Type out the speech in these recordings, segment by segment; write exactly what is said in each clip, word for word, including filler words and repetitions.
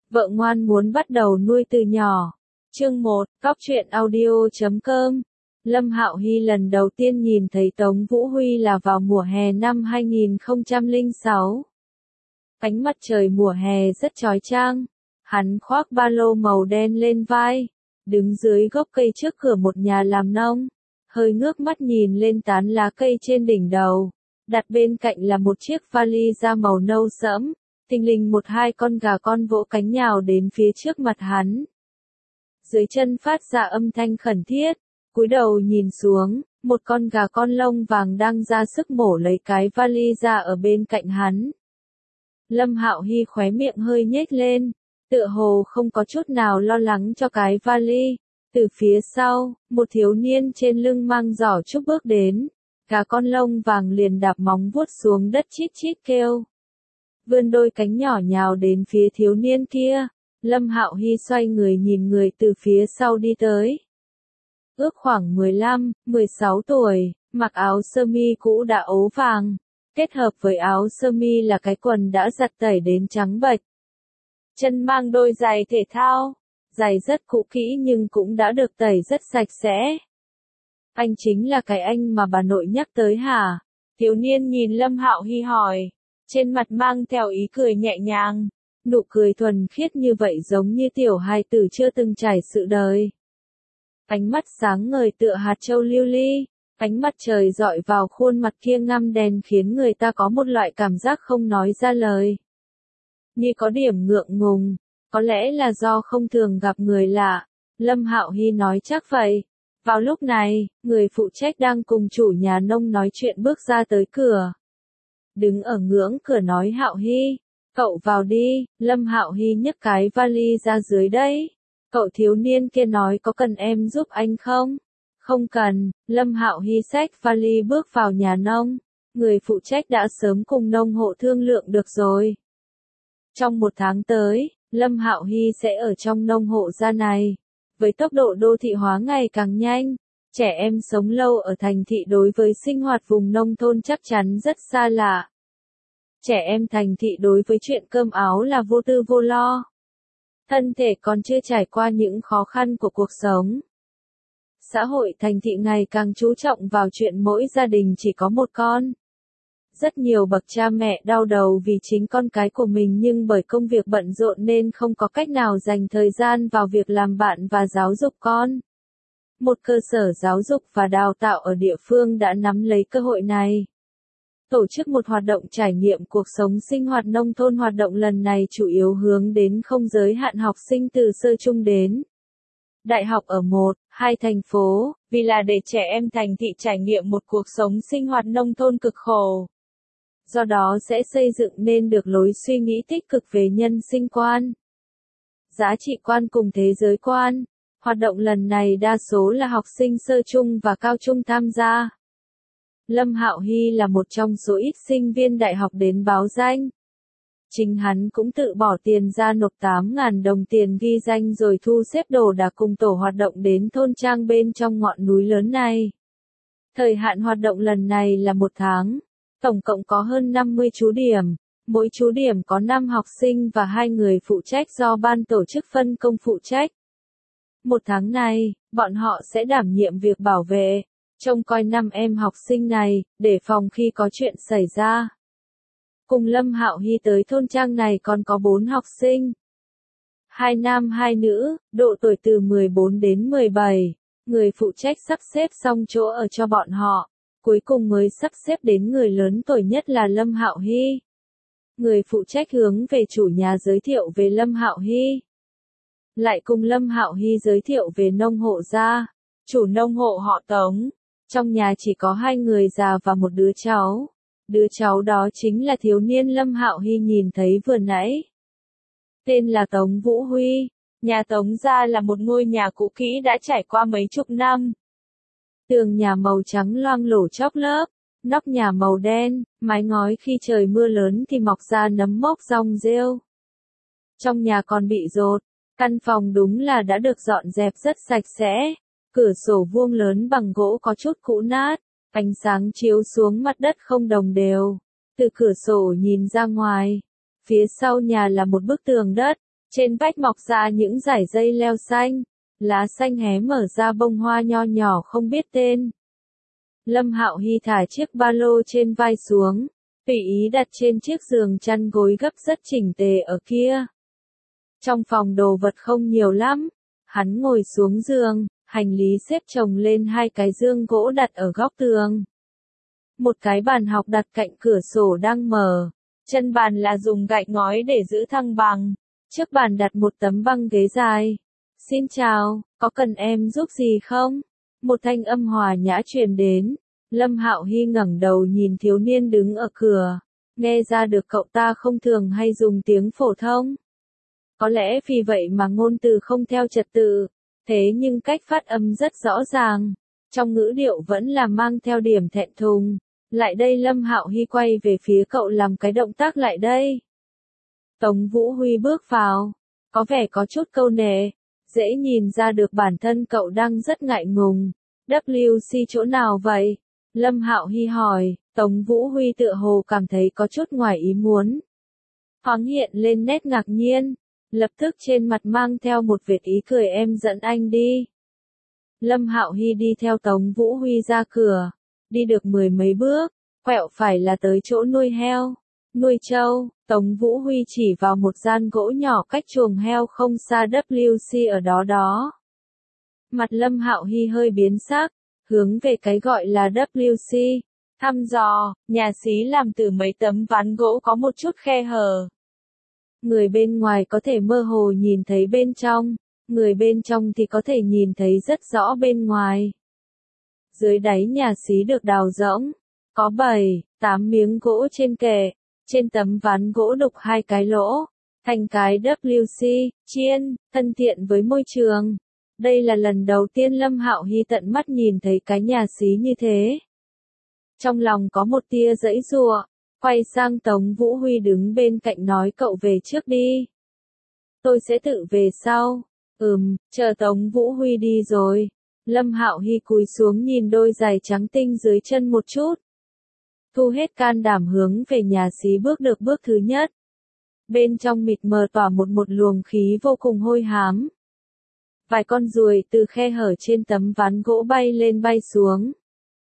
Vợ ngoan muốn bắt đầu nuôi từ nhỏ. Chương một, Cóc truyện audio chấm com. Lâm Hạo Hy lần đầu tiên nhìn thấy Tống Vũ Huy là vào mùa hè năm hai nghìn không trăm lẻ sáu. Ánh mặt trời mùa hè rất chói chang. Hắn khoác ba lô màu đen lên vai, đứng dưới gốc cây trước cửa một nhà làm nông, hơi ngước mắt nhìn lên tán lá cây trên đỉnh đầu. Đặt bên cạnh là một chiếc vali da màu nâu sẫm. Thình lình một hai con gà con vỗ cánh nhào đến phía trước mặt hắn. Dưới chân phát ra âm thanh khẩn thiết, cúi đầu nhìn xuống, một con gà con lông vàng đang ra sức mổ lấy cái vali da ở bên cạnh hắn. Lâm Hạo Hy khóe miệng hơi nhếch lên, tựa hồ không có chút nào lo lắng cho cái vali. Từ phía sau, một thiếu niên trên lưng mang giỏ trúc bước đến, gà con lông vàng liền đạp móng vuốt xuống đất chít chít kêu. Vươn đôi cánh nhỏ nhào đến phía thiếu niên kia. Lâm Hạo Hy xoay người nhìn người từ phía sau đi tới. Ước khoảng mười lăm, mười sáu tuổi, mặc áo sơ mi cũ đã ố vàng, kết hợp với áo sơ mi là cái quần đã giặt tẩy đến trắng bệch. Chân mang đôi giày thể thao, giày rất cũ kỹ nhưng cũng đã được tẩy rất sạch sẽ. Anh chính là cái anh mà bà nội nhắc tới hả? Thiếu niên nhìn Lâm Hạo Hy hỏi, trên mặt mang theo ý cười nhẹ nhàng. Nụ cười thuần khiết như vậy giống như tiểu hài tử chưa từng trải sự đời. Ánh mắt sáng ngời tựa hạt châu lưu ly, ánh mặt trời dọi vào khuôn mặt kia ngăm đèn khiến người ta có một loại cảm giác không nói ra lời. Như có điểm ngượng ngùng, có lẽ là do không thường gặp người lạ, Lâm Hạo Hy nói chắc vậy. Vào lúc này, người phụ trách đang cùng chủ nhà nông nói chuyện bước ra tới cửa. Đứng ở ngưỡng cửa nói Hạo Hy. Cậu vào đi, Lâm Hạo Hy nhấc cái vali ra dưới đấy. Cậu thiếu niên kia nói có cần em giúp anh không? Không cần, Lâm Hạo Hy xách vali bước vào nhà nông. Người phụ trách đã sớm cùng nông hộ thương lượng được rồi. Trong một tháng tới, Lâm Hạo Hy sẽ ở trong nông hộ gia này. Với tốc độ đô thị hóa ngày càng nhanh, trẻ em sống lâu ở thành thị đối với sinh hoạt vùng nông thôn chắc chắn rất xa lạ. Trẻ em thành thị đối với chuyện cơm áo là vô tư vô lo. Thân thể còn chưa trải qua những khó khăn của cuộc sống. Xã hội thành thị ngày càng chú trọng vào chuyện mỗi gia đình chỉ có một con. Rất nhiều bậc cha mẹ đau đầu vì chính con cái của mình nhưng bởi công việc bận rộn nên không có cách nào dành thời gian vào việc làm bạn và giáo dục con. Một cơ sở giáo dục và đào tạo ở địa phương đã nắm lấy cơ hội này. Tổ chức một hoạt động trải nghiệm cuộc sống sinh hoạt nông thôn. Hoạt động lần này chủ yếu hướng đến không giới hạn học sinh từ sơ trung đến đại học ở một, hai thành phố, vì là để trẻ em thành thị trải nghiệm một cuộc sống sinh hoạt nông thôn cực khổ. Do đó sẽ xây dựng nên được lối suy nghĩ tích cực về nhân sinh quan, giá trị quan cùng thế giới quan. Hoạt động lần này đa số là học sinh sơ trung và cao trung tham gia. Lâm Hạo Hy là một trong số ít sinh viên đại học đến báo danh. Chính hắn cũng tự bỏ tiền ra nộp tám nghìn đồng tiền ghi danh rồi thu xếp đồ đạc cùng tổ hoạt động đến thôn trang bên trong ngọn núi lớn này. Thời hạn hoạt động lần này là một tháng, tổng cộng có hơn năm mươi chú điểm, mỗi chú điểm có năm học sinh và hai người phụ trách do ban tổ chức phân công phụ trách. Một tháng này, bọn họ sẽ đảm nhiệm việc bảo vệ, trông coi năm em học sinh này, để phòng khi có chuyện xảy ra. Cùng Lâm Hạo Hy tới thôn trang này còn có bốn học sinh. Hai nam hai nữ, độ tuổi từ mười bốn đến mười bảy. Người phụ trách sắp xếp xong chỗ ở cho bọn họ. Cuối cùng mới sắp xếp đến người lớn tuổi nhất là Lâm Hạo Hy. Người phụ trách hướng về chủ nhà giới thiệu về Lâm Hạo Hy. Lại cùng Lâm Hạo Hy giới thiệu về nông hộ gia. Chủ nông hộ họ Tống. Trong nhà chỉ có hai người già và một đứa cháu. Đứa cháu đó chính là thiếu niên Lâm Hạo Hy nhìn thấy vừa nãy. Tên là Tống Vũ Huy. Nhà Tống gia là một ngôi nhà cũ kỹ đã trải qua mấy chục năm. Tường nhà màu trắng loang lổ chóc lớp, nóc nhà màu đen, mái ngói khi trời mưa lớn thì mọc ra nấm mốc rong rêu. Trong nhà còn bị dột, căn phòng đúng là đã được dọn dẹp rất sạch sẽ. Cửa sổ vuông lớn bằng gỗ có chút cũ nát, ánh sáng chiếu xuống mặt đất không đồng đều. Từ cửa sổ nhìn ra ngoài, phía sau nhà là một bức tường đất, Trên vách mọc ra những dải dây leo xanh, lá xanh hé mở ra bông hoa nho nhỏ không biết tên. Lâm Hạo Hy thả chiếc ba lô trên vai xuống, tùy ý đặt trên chiếc giường chăn gối gấp rất chỉnh tề ở kia. Trong phòng đồ vật không nhiều lắm, hắn ngồi xuống giường, hành lý xếp chồng lên hai cái dương gỗ đặt ở góc tường. Một cái bàn học đặt cạnh cửa sổ đang mở, chân bàn là dùng gạch ngói để giữ thăng bằng, trước bàn đặt một tấm băng ghế dài. Xin chào, có cần em giúp gì không? Một thanh âm hòa nhã truyền đến. Lâm Hạo Hy ngẩng đầu nhìn thiếu niên đứng ở cửa, nghe ra được cậu ta không thường hay dùng tiếng phổ thông. Có lẽ vì vậy mà ngôn từ không theo trật tự, thế nhưng cách phát âm rất rõ ràng, trong ngữ điệu vẫn là mang theo điểm thẹn thùng. Lại đây. Lâm Hạo Hy quay về phía cậu làm cái động tác lại đây. Tống Vũ Huy bước vào, có vẻ có chút câu nệ, dễ nhìn ra được bản thân cậu đang rất ngại ngùng. W C chỗ nào vậy? Lâm Hạo Hy hỏi. Tống Vũ Huy tựa hồ cảm thấy có chút ngoài ý muốn, thoáng hiện lên nét ngạc nhiên, lập tức trên mặt mang theo một vệt ý cười. Em dẫn anh đi. Lâm Hạo Hy đi theo Tống Vũ Huy ra cửa, đi được mười mấy bước, quẹo phải là tới chỗ nuôi heo, nuôi trâu. Tống Vũ Huy chỉ vào một gian gỗ nhỏ cách chuồng heo không xa. W C ở đó đó. Mặt Lâm Hạo Hy hơi biến sắc, hướng về cái gọi là W C, thăm dò. Nhà xí làm từ mấy tấm ván gỗ có một chút khe hở. Người bên ngoài có thể mơ hồ nhìn thấy bên trong, người bên trong thì có thể nhìn thấy rất rõ bên ngoài. Dưới đáy nhà xí được đào rỗng, có bảy, tám miếng gỗ trên kệ, trên tấm ván gỗ đục hai cái lỗ, thành cái W C, chiên, thân thiện với môi trường. Đây là lần đầu tiên Lâm Hạo Hy tận mắt nhìn thấy cái nhà xí như thế. Trong lòng có một tia giãy giụa, quay sang Tống Vũ Huy đứng bên cạnh nói cậu về trước đi. Tôi sẽ tự về sau. Ừm, chờ Tống Vũ Huy đi rồi. Lâm Hạo Hy cúi xuống nhìn đôi giày trắng tinh dưới chân một chút. Thu hết can đảm hướng về nhà xí bước được bước thứ nhất. Bên trong mịt mờ tỏa một một luồng khí vô cùng hôi hám. Vài con ruồi từ khe hở trên tấm ván gỗ bay lên bay xuống.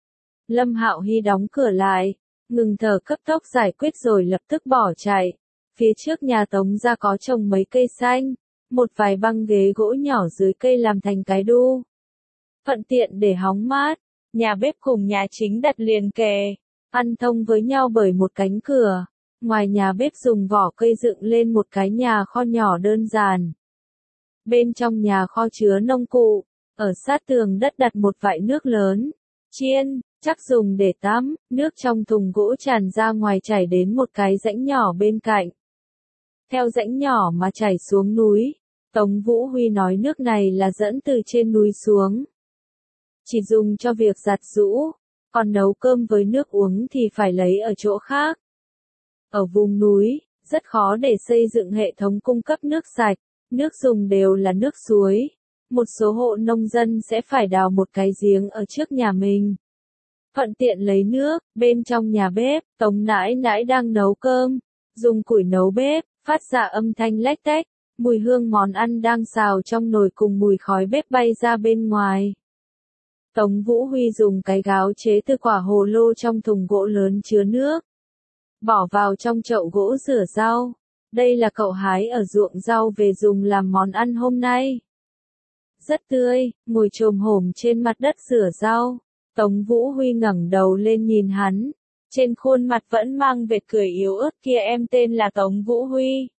Lâm Hạo Hy đóng cửa lại, ngừng thở cấp tốc giải quyết rồi lập tức bỏ chạy. Phía trước nhà Tống gia có trồng mấy cây xanh, một vài băng ghế gỗ nhỏ dưới cây làm thành cái đu. Thuận tiện để hóng mát, nhà bếp cùng nhà chính đặt liền kề, ăn thông với nhau bởi một cánh cửa. Ngoài nhà bếp dùng vỏ cây dựng lên một cái nhà kho nhỏ đơn giản. Bên trong nhà kho chứa nông cụ, ở sát tường đất đặt một vại nước lớn, chiên, chắc dùng để tắm, nước trong thùng gỗ tràn ra ngoài chảy đến một cái rãnh nhỏ bên cạnh. Theo rãnh nhỏ mà chảy xuống núi, Tống Vũ Huy nói nước này là dẫn từ trên núi xuống. Chỉ dùng cho việc giặt giũ, còn nấu cơm với nước uống thì phải lấy ở chỗ khác. Ở vùng núi, rất khó để xây dựng hệ thống cung cấp nước sạch, nước dùng đều là nước suối. Một số hộ nông dân sẽ phải đào một cái giếng ở trước nhà mình. Thuận tiện lấy nước. Bên trong nhà bếp, Tống nãi nãi đang nấu cơm, dùng củi nấu bếp, phát ra âm thanh lách tách, mùi hương món ăn đang xào trong nồi cùng mùi khói bếp bay ra bên ngoài. Tống Vũ Huy dùng cái gáo chế từ quả hồ lô trong thùng gỗ lớn chứa nước, bỏ vào trong chậu gỗ rửa rau. Đây là cậu hái ở ruộng rau về dùng làm món ăn hôm nay. Rất tươi, ngồi chồm hổm trên mặt đất rửa rau. Tống Vũ Huy ngẩng đầu lên nhìn hắn, trên khuôn mặt vẫn mang vệt cười yếu ớt. Kia em tên là Tống Vũ Huy.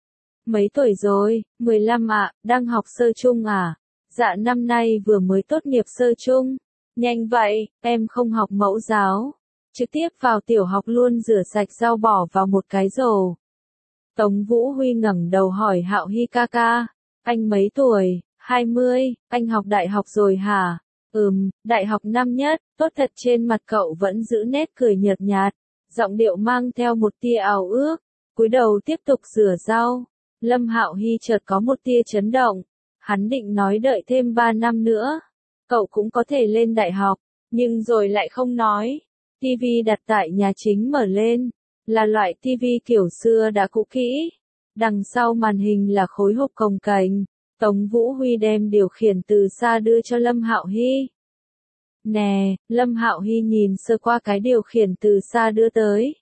Mấy tuổi rồi? mười lăm ạ, đang học sơ trung à? Dạ năm nay vừa mới tốt nghiệp sơ trung. Nhanh vậy, em không học mẫu giáo. Trực tiếp vào tiểu học luôn, rửa sạch rau bỏ vào một cái rổ. Tống Vũ Huy ngẩng đầu hỏi Hạo Hy ca ca, anh mấy tuổi? hai mươi, anh học đại học rồi hả? Ừm, đại học năm nhất. Tốt thật. Trên mặt cậu vẫn giữ nét cười nhợt nhạt, giọng điệu mang theo một tia ao ước, cúi đầu tiếp tục rửa rau. Lâm Hạo Hy chợt có một tia chấn động, hắn định nói đợi thêm ba năm nữa, cậu cũng có thể lên đại học, nhưng rồi lại không nói. Tivi đặt tại nhà chính mở lên, là loại tivi kiểu xưa đã cũ kỹ, Đằng sau màn hình là khối hộp cồng kềnh. Tống Vũ Huy đem điều khiển từ xa đưa cho Lâm Hạo Hy. Nè, Lâm Hạo Hy nhìn sơ qua cái điều khiển từ xa đưa tới.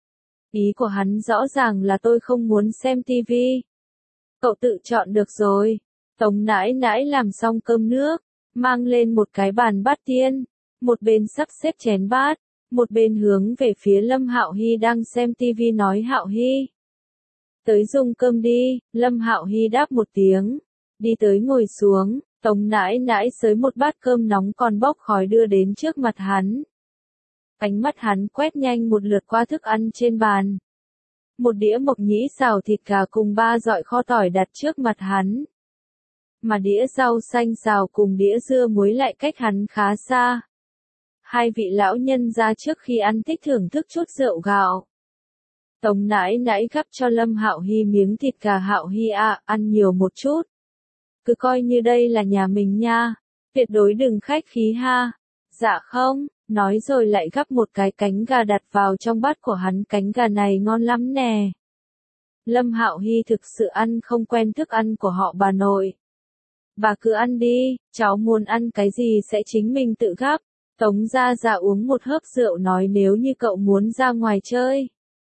Ý của hắn rõ ràng là tôi không muốn xem tivi. Cậu tự chọn được rồi. Tống nãi nãi làm xong cơm nước, mang lên một cái bàn bát tiên, một bên sắp xếp chén bát, một bên hướng về phía Lâm Hạo Hy đang xem tivi nói Hạo Hy. Tới dùng cơm đi, Lâm Hạo Hy đáp một tiếng, đi tới ngồi xuống, Tống nãi nãi xới một bát cơm nóng còn bốc khói đưa đến trước mặt hắn. Ánh mắt hắn quét nhanh một lượt qua thức ăn trên bàn. Một đĩa mộc nhĩ xào thịt gà cùng ba dọi kho tỏi đặt trước mặt hắn. Mà đĩa rau xanh xào cùng đĩa dưa muối lại cách hắn khá xa. Hai vị lão nhân ra trước khi ăn thích thưởng thức chút rượu gạo. Tống nãi nãi gắp cho Lâm Hạo Hy miếng thịt gà. Hạo Hy à, ăn nhiều một chút. Cứ coi như đây là nhà mình nha, tuyệt đối đừng khách khí ha. Dạ không, nói rồi lại gắp một cái cánh gà đặt vào trong bát của hắn. Cánh gà này ngon lắm nè. Lâm Hạo Hy thực sự ăn không quen thức ăn của họ bà nội. Bà cứ ăn đi, cháu muốn ăn cái gì sẽ chính mình tự gắp. Tống gia gia uống một hớp rượu nói nếu như cậu muốn ra ngoài chơi,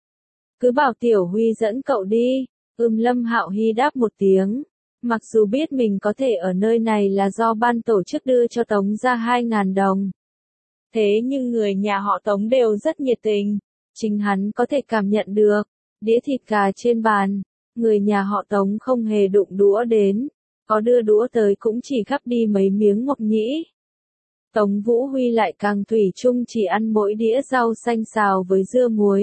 cứ bảo Tiểu Huy dẫn cậu đi. Ừm, Lâm Hạo Hy đáp một tiếng. Mặc dù biết mình có thể ở nơi này là do ban tổ chức đưa cho Tống gia hai ngàn đồng. Thế nhưng người nhà họ Tống đều rất nhiệt tình. Chính hắn có thể cảm nhận được. Đĩa thịt gà trên bàn, người nhà họ Tống không hề đụng đũa đến. Có đưa đũa tới cũng chỉ gắp đi mấy miếng mộc nhĩ. Tống Vũ Huy lại càng thủy chung chỉ ăn mỗi đĩa rau xanh xào với dưa muối.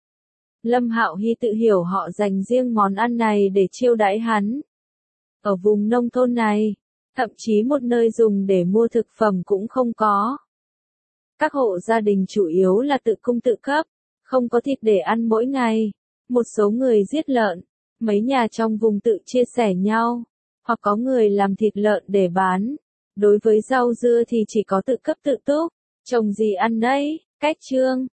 Lâm Hạo Hy tự hiểu họ dành riêng món ăn này để chiêu đãi hắn. Ở vùng nông thôn này, thậm chí một nơi dùng để mua thực phẩm cũng không có. Các hộ gia đình chủ yếu là tự cung tự cấp, không có thịt để ăn mỗi ngày. Một số người giết lợn, mấy nhà trong vùng tự chia sẻ nhau, hoặc có người làm thịt lợn để bán. Đối với rau dưa thì chỉ có tự cấp tự túc, trồng gì ăn đấy. Cách chương